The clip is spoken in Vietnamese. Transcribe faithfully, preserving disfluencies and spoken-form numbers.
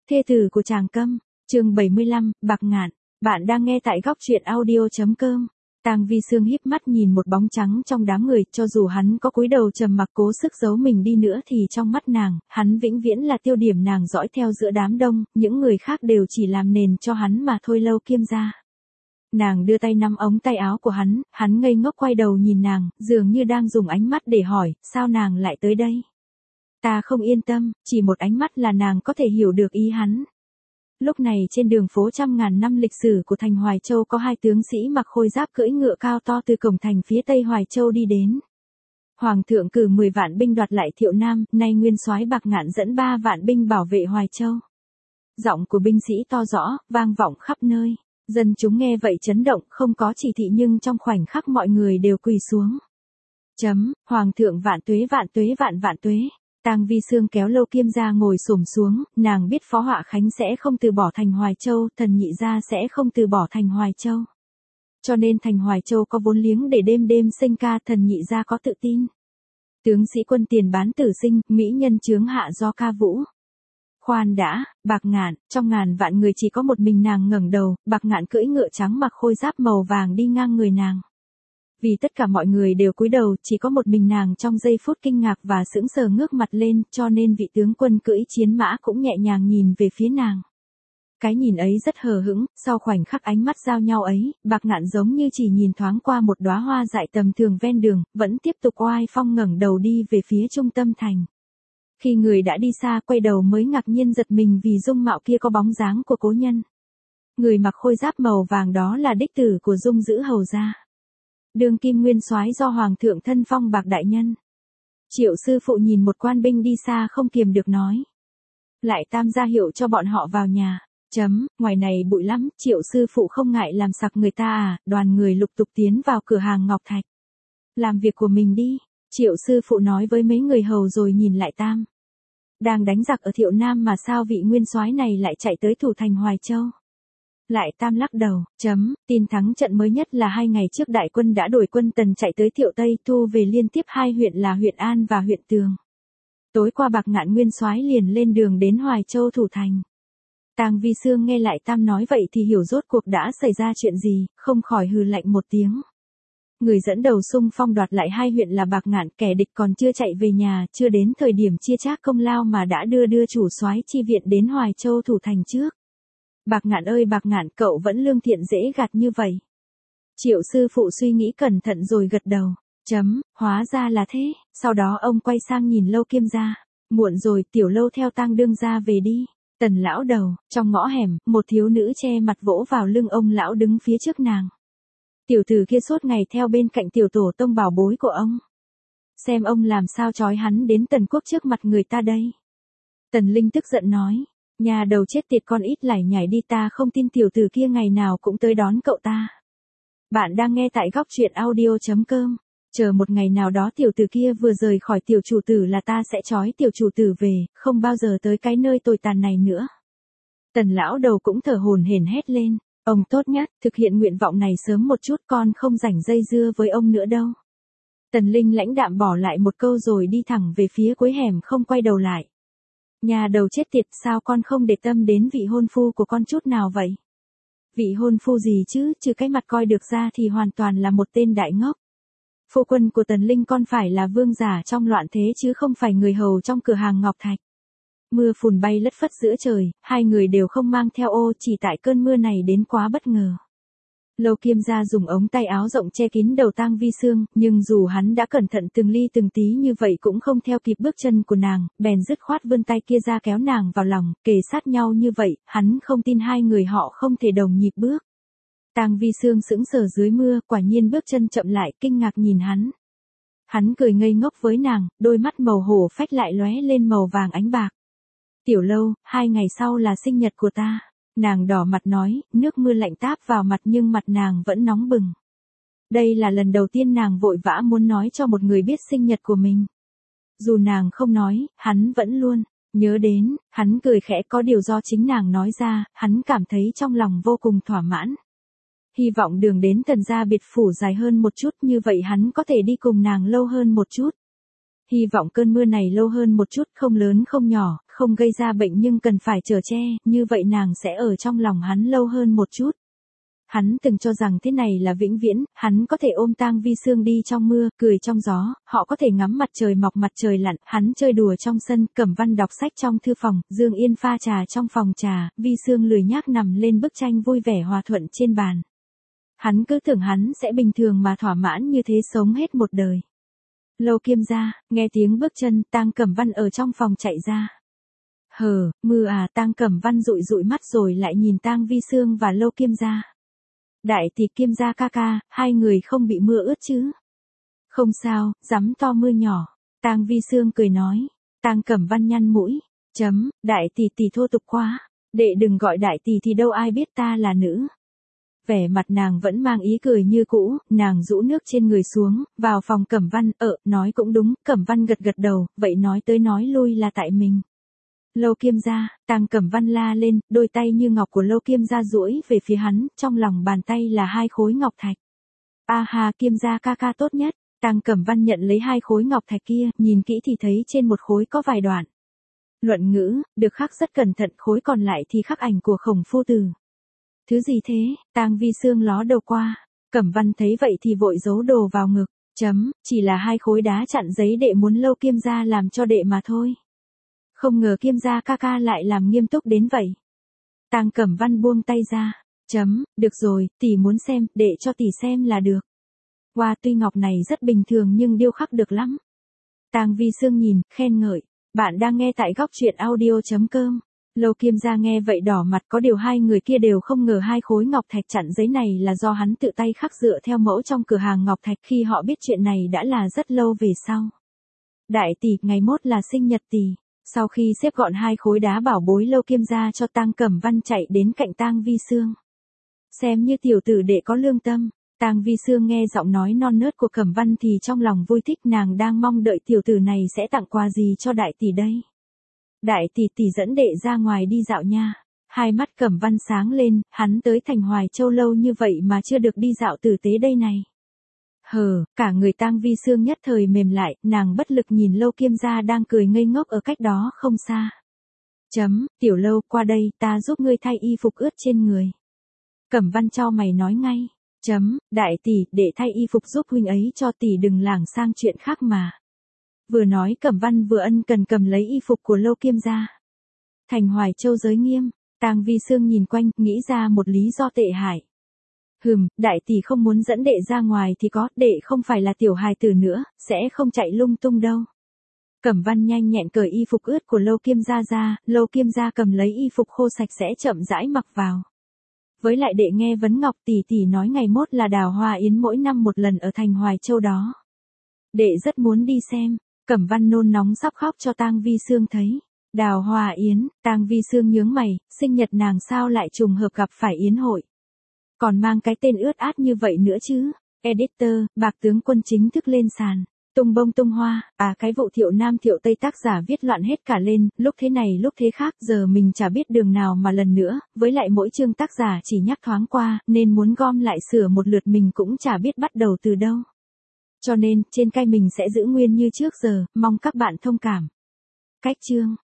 Thê tử của Tràng Câm, chương bảy mươi lăm, Bạc Ngạn, bạn đang nghe tại góc truyện audio.com. Tang Vi Sương híp mắt nhìn một bóng trắng trong đám người, cho dù hắn có cúi đầu trầm mặc cố sức giấu mình đi nữa thì trong mắt nàng, hắn vĩnh viễn là tiêu điểm nàng dõi theo giữa đám đông, những người khác đều chỉ làm nền cho hắn mà thôi. Lâu Kiêm gia. Nàng đưa tay nắm ống tay áo của hắn, hắn ngây ngốc quay đầu nhìn nàng, dường như đang dùng ánh mắt để hỏi, sao nàng lại tới đây? Ta không yên tâm, chỉ một ánh mắt là nàng có thể hiểu được ý hắn. Lúc này trên đường phố trăm ngàn năm lịch sử của thành Hoài Châu có hai tướng sĩ mặc khôi giáp cưỡi ngựa cao to từ cổng thành phía tây Hoài Châu đi đến. Hoàng thượng cử mười vạn binh đoạt lại Thiệu Nam, nay nguyên soái Bạc Ngạn dẫn ba vạn binh bảo vệ Hoài Châu. Giọng của binh sĩ to rõ, vang vọng khắp nơi. Dân chúng nghe vậy chấn động, không có chỉ thị nhưng trong khoảnh khắc mọi người đều quỳ xuống. Chấm, Hoàng thượng vạn tuế vạn tuế vạn vạn tuế. Tang Vi Sương kéo Lâu Kiêm gia ngồi xổm xuống, nàng biết Phó Họa Khánh sẽ không từ bỏ thành Hoài Châu, Thần Nhị gia sẽ không từ bỏ thành Hoài Châu. Cho nên thành Hoài Châu có vốn liếng để đêm đêm sinh ca, Thần Nhị gia có tự tin. Tướng sĩ quân tiền bán tử sinh, mỹ nhân chướng hạ do ca vũ. Khoan đã, Bạc Ngạn, trong ngàn vạn người chỉ có một mình nàng ngẩng đầu, Bạc Ngạn cưỡi ngựa trắng mặc khôi giáp màu vàng đi ngang người nàng. Vì tất cả mọi người đều cúi đầu, chỉ có một mình nàng trong giây phút kinh ngạc và sững sờ ngước mặt lên, cho nên vị tướng quân cưỡi chiến mã cũng nhẹ nhàng nhìn về phía nàng. Cái nhìn ấy rất hờ hững, sau khoảnh khắc ánh mắt giao nhau ấy, Bạc Ngạn giống như chỉ nhìn thoáng qua một đóa hoa dại tầm thường ven đường, vẫn tiếp tục oai phong ngẩng đầu đi về phía trung tâm thành. Khi người đã đi xa quay đầu mới ngạc nhiên giật mình vì dung mạo kia có bóng dáng của cố nhân. Người mặc khôi giáp màu vàng đó là đích tử của Dung Dữ hầu gia. Đương kim nguyên soái do Hoàng thượng thân phong Bạc đại nhân. Triệu sư phụ nhìn một quan binh đi xa không kiềm được nói. Lại Tam ra hiệu cho bọn họ vào nhà. Chấm, ngoài này bụi lắm, Triệu sư phụ không ngại làm sặc người ta à, đoàn người lục tục tiến vào cửa hàng Ngọc Thạch. Làm việc của mình đi, Triệu sư phụ nói với mấy người hầu rồi nhìn lại Tam. Đang đánh giặc ở Thiệu Nam mà sao vị nguyên soái này lại chạy tới thủ thành Hoài Châu? Lại Tam lắc đầu, chấm, tin thắng trận mới nhất là hai ngày trước đại quân đã đuổi quân Tần chạy tới Thiệu Tây, thu về liên tiếp hai huyện là huyện An và huyện Tường. Tối qua Bạc Ngạn nguyên soái liền lên đường đến Hoài Châu thủ thành. Tang Vi Sương nghe lại Tam nói vậy thì hiểu rốt cuộc đã xảy ra chuyện gì, không khỏi hừ lạnh một tiếng. Người dẫn đầu xung phong đoạt lại hai huyện là Bạc Ngạn, kẻ địch còn chưa chạy về nhà, chưa đến thời điểm chia chác công lao mà đã đưa đưa chủ soái chi viện đến Hoài Châu thủ thành trước. Bạc Ngạn ơi Bạc Ngạn, cậu vẫn lương thiện dễ gạt như vậy. Triệu sư phụ suy nghĩ cẩn thận rồi gật đầu. Chấm, hóa ra là thế. Sau đó ông quay sang nhìn Lâu Kiêm gia. Muộn rồi, tiểu Lâu theo Tang đương gia về đi. Tần lão đầu, trong ngõ hẻm, một thiếu nữ che mặt vỗ vào lưng ông lão đứng phía trước nàng. Tiểu tử kia suốt ngày theo bên cạnh tiểu tổ tông bảo bối của ông. Xem ông làm sao trói hắn đến Tần quốc trước mặt người ta đây. Tần Linh tức giận nói. Nhà đầu chết tiệt con ít lải nhải đi, ta không tin tiểu tử kia ngày nào cũng tới đón cậu ta. Bạn đang nghe tại góc truyện audio.com. Chờ một ngày nào đó tiểu tử kia vừa rời khỏi tiểu chủ tử là ta sẽ trói tiểu chủ tử về, không bao giờ tới cái nơi tồi tàn này nữa. Tần lão đầu cũng thở hổn hển hét lên. Ông tốt nhất, thực hiện nguyện vọng này sớm một chút, con không rảnh dây dưa với ông nữa đâu. Tần Linh lãnh đạm bỏ lại một câu rồi đi thẳng về phía cuối hẻm không quay đầu lại. Nhà đầu chết tiệt, sao con không để tâm đến vị hôn phu của con chút nào vậy? Vị hôn phu gì chứ, trừ cái mặt coi được ra thì hoàn toàn là một tên đại ngốc. Phu quân của Tần Linh con phải là vương giả trong loạn thế chứ không phải người hầu trong cửa hàng Ngọc Thạch. Mưa phùn bay lất phất giữa trời, hai người đều không mang theo ô, chỉ tại cơn mưa này đến quá bất ngờ. Lâu Kiêm gia dùng ống tay áo rộng che kín đầu Tang Vi Sương, nhưng dù hắn đã cẩn thận từng ly từng tí như vậy cũng không theo kịp bước chân của nàng, bèn dứt khoát vươn tay kia ra kéo nàng vào lòng, kề sát nhau như vậy, hắn không tin hai người họ không thể đồng nhịp bước. Tang Vi Sương sững sờ dưới mưa, quả nhiên bước chân chậm lại, kinh ngạc nhìn hắn. Hắn cười ngây ngốc với nàng, đôi mắt màu hổ phách lại lóe lên màu vàng ánh bạc. Tiểu Lâu, hai ngày sau là sinh nhật của ta. Nàng đỏ mặt nói, nước mưa lạnh táp vào mặt nhưng mặt nàng vẫn nóng bừng. Đây là lần đầu tiên nàng vội vã muốn nói cho một người biết sinh nhật của mình. Dù nàng không nói, hắn vẫn luôn nhớ đến, hắn cười khẽ, có điều do chính nàng nói ra, hắn cảm thấy trong lòng vô cùng thỏa mãn. Hy vọng đường đến Tần gia biệt phủ dài hơn một chút, như vậy hắn có thể đi cùng nàng lâu hơn một chút. Hy vọng cơn mưa này lâu hơn một chút, không lớn không nhỏ, không gây ra bệnh nhưng cần phải chở che, như vậy nàng sẽ ở trong lòng hắn lâu hơn một chút. Hắn từng cho rằng thế này là vĩnh viễn, hắn có thể ôm Tang Vi Sương đi trong mưa, cười trong gió, họ có thể ngắm mặt trời mọc mặt trời lặn, hắn chơi đùa trong sân, Cẩm Văn đọc sách trong thư phòng, Dương Yên pha trà trong phòng trà, Vi Sương lười nhác nằm lên bức tranh vui vẻ hòa thuận trên bàn. Hắn cứ tưởng hắn sẽ bình thường mà thỏa mãn như thế sống hết một đời. Lâu Kiêm gia, nghe tiếng bước chân, Tang Cẩm Văn ở trong phòng chạy ra. Hờ, mưa à, Tang Cẩm Văn dụi dụi mắt rồi lại nhìn Tang Vi Sương và Lâu Kiêm gia. Đại tỷ Kiêm gia ca ca, hai người không bị mưa ướt chứ? Không sao, dắm to mưa nhỏ. Tang Vi Sương cười nói. Tang Cẩm Văn nhăn mũi. Chấm, đại tỷ tỷ thô tục quá. Đệ đừng gọi đại tỷ thì đâu ai biết ta là nữ. Vẻ mặt nàng vẫn mang ý cười như cũ, nàng rũ nước trên người xuống, vào phòng Cẩm Văn, ờ, nói cũng đúng, Cẩm Văn gật gật đầu, vậy nói tới nói lui là tại mình. Lâu Kiêm gia, Tang Cẩm Văn la lên, đôi tay như ngọc của Lâu Kiêm gia duỗi về phía hắn, trong lòng bàn tay là hai khối ngọc thạch. A hà, Kiêm gia ca ca tốt nhất. Tang Cẩm Văn nhận lấy hai khối ngọc thạch kia, nhìn kỹ thì thấy trên một khối có vài đoạn. Luận ngữ, được khắc rất cẩn thận, khối còn lại thì khắc ảnh của Khổng Phu Tử. Thứ gì thế? Tang Vi Sương ló đầu qua. Cẩm Văn thấy vậy thì vội giấu đồ vào ngực. Chấm, chỉ là hai khối đá chặn giấy đệ muốn Lâu Kiêm gia làm cho đệ mà thôi. Không ngờ Kiêm gia ca ca lại làm nghiêm túc đến vậy. Tang Cẩm Văn buông tay ra. Chấm, được rồi, tỷ muốn xem, đệ cho tỷ xem là được. Qua tuy ngọc này rất bình thường nhưng điêu khắc được lắm. Tang Vi Sương nhìn, khen ngợi. Bạn đang nghe tại góc truyện audio chấm com. Lâu Kiêm gia nghe vậy đỏ mặt, có điều hai người kia đều không ngờ hai khối ngọc thạch chặn giấy này là do hắn tự tay khắc dựa theo mẫu trong cửa hàng ngọc thạch, khi họ biết chuyện này đã là rất lâu về sau. Đại tỷ, ngày mốt là sinh nhật tỷ. Sau khi xếp gọn hai khối đá bảo bối, Lâu Kiêm gia cho Tang Cẩm Văn chạy đến cạnh Tang Vi Sương. Xem như tiểu tử đệ có lương tâm. Tang Vi Sương nghe giọng nói non nớt của Cẩm Văn thì trong lòng vui thích, nàng đang mong đợi tiểu tử này sẽ tặng quà gì cho đại tỷ đây. Đại tỷ tỷ dẫn đệ ra ngoài đi dạo nha. Hai mắt Cẩm Văn sáng lên, hắn tới thành Hoài Châu lâu như vậy mà chưa được đi dạo tử tế đây này. Hờ, cả người Tang Vi Sương nhất thời mềm lại, nàng bất lực nhìn Lâu Kiêm gia đang cười ngây ngốc ở cách đó không xa. Chấm, tiểu Lâu, qua đây, ta giúp ngươi thay y phục ướt trên người. Cẩm Văn chau mày nói ngay. Chấm, đại tỷ, để thay y phục giúp huynh ấy cho tỷ, đừng lảng sang chuyện khác mà. Vừa nói Cẩm Văn vừa ân cần cầm lấy y phục của Lâu Kiêm gia. Thành Hoài Châu giới nghiêm, Tang Vi Sương nhìn quanh, nghĩ ra một lý do tệ hại. Hừm, đại tỷ không muốn dẫn đệ ra ngoài thì có, đệ không phải là tiểu hài tử nữa, sẽ không chạy lung tung đâu. Cẩm Văn nhanh nhẹn cởi y phục ướt của Lâu Kiêm gia ra, Lâu Kiêm gia cầm lấy y phục khô sạch sẽ chậm rãi mặc vào. Với lại đệ nghe Vấn Ngọc tỷ tỷ nói ngày mốt là đào hoa yến mỗi năm một lần ở thành Hoài Châu đó. Đệ rất muốn đi xem. Cẩm Văn nôn nóng sắp khóc cho Tang Vi Sương thấy. Đào hoa yến, Tang Vi Sương nhướng mày, sinh nhật nàng sao lại trùng hợp gặp phải yến hội. Còn mang cái tên ướt át như vậy nữa chứ. Editor, Bạc Tướng Quân chính thức lên sàn. Tung bông tung hoa, à cái vụ Thiệu Nam Thiệu Tây tác giả viết loạn hết cả lên, lúc thế này lúc thế khác, giờ mình chả biết đường nào mà lần nữa, với lại mỗi chương tác giả chỉ nhắc thoáng qua, nên muốn gom lại sửa một lượt mình cũng chả biết bắt đầu từ đâu. Cho nên, trên cây mình sẽ giữ nguyên như trước giờ, mong các bạn thông cảm. Cách chương